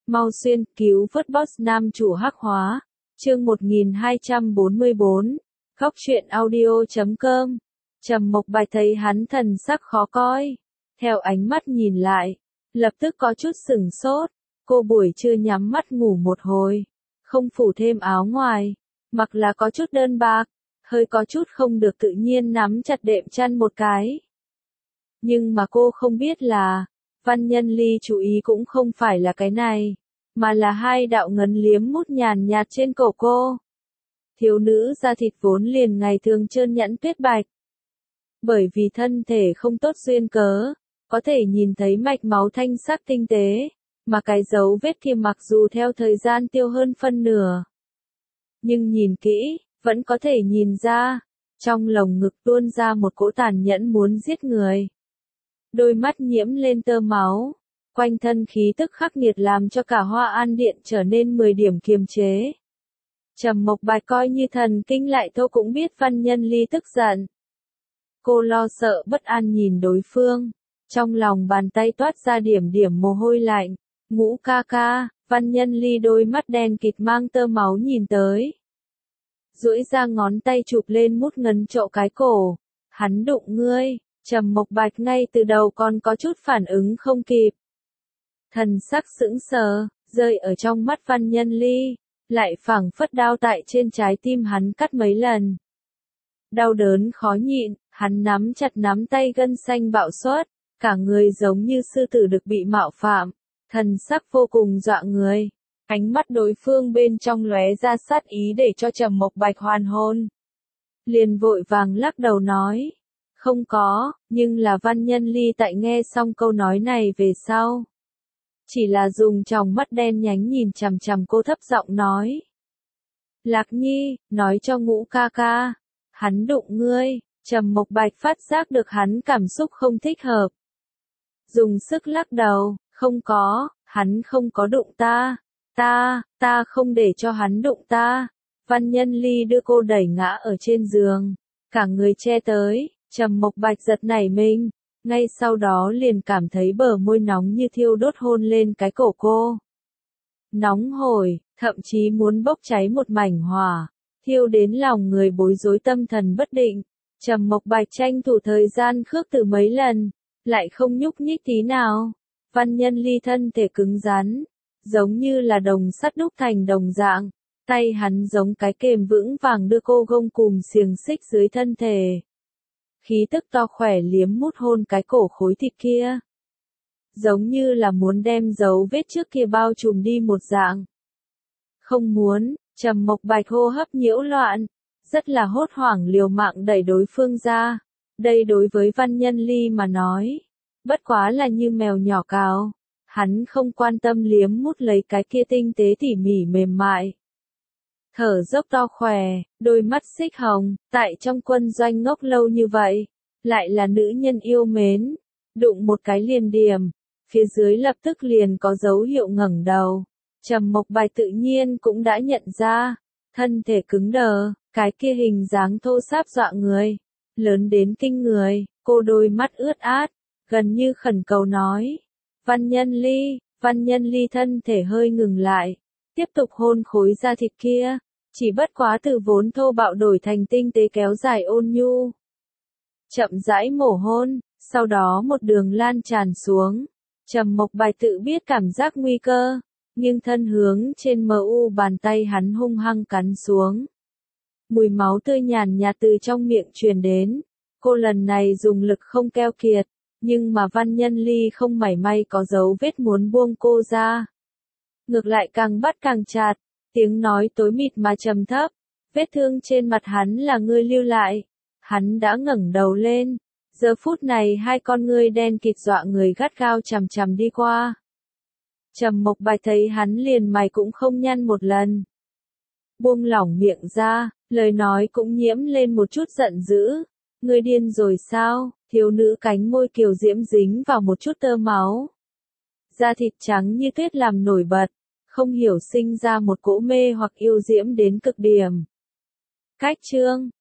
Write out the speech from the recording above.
Mau xuyên, cứu vớt boss nam chủ hắc hóa. Chương 1244. Khóc truyện audio.com. Trầm Mộc Bạch thấy hắn thần sắc khó coi, theo ánh mắt nhìn lại, lập tức có chút sửng sốt. Cô buổi trưa nhắm mắt ngủ một hồi, không phủ thêm áo ngoài, mặc là có chút đơn bạc, hơi có chút không được tự nhiên nắm chặt đệm chăn một cái. Nhưng mà cô không biết là, Văn Nhân Ly chú ý cũng không phải là cái này, mà là hai đạo ngấn liếm mút nhàn nhạt trên cổ cô. Thiếu nữ da thịt vốn liền ngày thường trơn nhẵn tuyết bạch. Bởi vì thân thể không tốt duyên cớ, có thể nhìn thấy mạch máu thanh sắc tinh tế, mà cái dấu vết kia mặc dù theo thời gian tiêu hơn phân nửa. Nhưng nhìn kỹ, vẫn có thể nhìn ra, trong lồng ngực tuôn ra một cỗ tàn nhẫn muốn giết người. Đôi mắt nhiễm lên tơ máu, quanh thân khí tức khắc nghiệt làm cho cả Hoa An Điện trở nên 10 điểm kiềm chế. Trầm Mộc Bạch coi như thần kinh lại thô cũng biết Văn Nhân Ly tức giận. Cô lo sợ bất an nhìn đối phương, trong lòng bàn tay toát ra điểm điểm mồ hôi lạnh. Ngũ ca ca, Văn Nhân Ly đôi mắt đen kịt mang tơ máu nhìn tới. Duỗi ra ngón tay chụp lên mút ngấn trộ cái cổ. Hắn đụng ngươi. Trầm Mộc Bạch ngay từ đầu còn có chút phản ứng không kịp. Thần sắc sững sờ, rơi ở trong mắt Văn Nhân Ly, lại phảng phất đao tại trên trái tim hắn cắt mấy lần. Đau đớn khó nhịn, hắn nắm chặt nắm tay gân xanh bạo xuất, cả người giống như sư tử được bị mạo phạm, thần sắc vô cùng dọa người. Ánh mắt đối phương bên trong lóe ra sát ý để cho Trầm Mộc Bạch hoàn hồn. Liền vội vàng lắc đầu nói. Không có, nhưng là Văn Nhân Ly tại nghe xong câu nói này về sau. Chỉ là dùng tròng mắt đen nhánh nhìn chằm chằm cô thấp giọng nói. Lạc Nhi, nói cho Ngũ ca ca, hắn đụng ngươi. Trầm Mộc Bạch phát giác được hắn cảm xúc không thích hợp. Dùng sức lắc đầu, không có, hắn không có đụng ta. Ta không để cho hắn đụng ta. Văn Nhân Ly đưa cô đẩy ngã ở trên giường, cả người che tới. Trầm Mộc Bạch giật nảy mình, ngay sau đó liền cảm thấy bờ môi nóng như thiêu đốt hôn lên cái cổ cô. Nóng hổi, thậm chí muốn bốc cháy một mảnh hỏa, thiêu đến lòng người bối rối tâm thần bất định. Trầm Mộc Bạch tranh thủ thời gian khước từ mấy lần, lại không nhúc nhích tí nào. Văn Nhân Ly thân thể cứng rắn, giống như là đồng sắt đúc thành đồng dạng, tay hắn giống cái kềm vững vàng đưa cô gông cùm xiềng xích dưới thân thể. Khí tức to khỏe liếm mút hôn cái cổ khối thịt kia. Giống như là muốn đem dấu vết trước kia bao trùm đi một dạng. Không muốn, Trầm Mộc Bạch hô hấp nhiễu loạn, rất là hốt hoảng liều mạng đẩy đối phương ra. Đây đối với Văn Nhân Ly mà nói, bất quá là như mèo nhỏ cào. Hắn không quan tâm liếm mút lấy cái kia tinh tế tỉ mỉ mềm mại. Thở dốc to khỏe, đôi mắt xích hồng, tại trong quân doanh ngốc lâu như vậy, lại là nữ nhân yêu mến, đụng một cái liền điểm, phía dưới lập tức liền có dấu hiệu ngẩng đầu. Trầm Mộc Bạch tự nhiên cũng đã nhận ra, thân thể cứng đờ, cái kia hình dáng thô sáp dọa người, lớn đến kinh người, cô đôi mắt ướt át, gần như khẩn cầu nói. Văn Nhân Ly thân thể hơi ngừng lại, tiếp tục hôn khối da thịt kia. Chỉ bất quá từ vốn thô bạo đổi thành tinh tế kéo dài ôn nhu. Chậm rãi mổ hôn, sau đó một đường lan tràn xuống. Trầm Mộc Bạch tự biết cảm giác nguy cơ, nhưng thân hướng trên mu bàn tay hắn hung hăng cắn xuống. Mùi máu tươi nhàn nhạt từ trong miệng truyền đến. Cô lần này dùng lực không keo kiệt, nhưng mà Văn Nhân Ly không mảy may có dấu vết muốn buông cô ra. Ngược lại càng bắt càng chặt. Tiếng nói tối mịt mà trầm thấp, vết thương trên mặt hắn là ngươi lưu lại. Hắn đã ngẩng đầu lên, giờ phút này hai con ngươi đen kịt dọa người gắt gao chằm chằm đi qua. Trầm Mộc Bạch thấy hắn liền mày cũng không nhăn một lần. Buông lỏng miệng ra, lời nói cũng nhiễm lên một chút giận dữ. Ngươi điên rồi sao? Thiếu nữ cánh môi kiều diễm dính vào một chút tơ máu. Da thịt trắng như tuyết làm nổi bật. Không hiểu sinh ra một cỗ mê hoặc yêu diễm đến cực điểm. Cách chương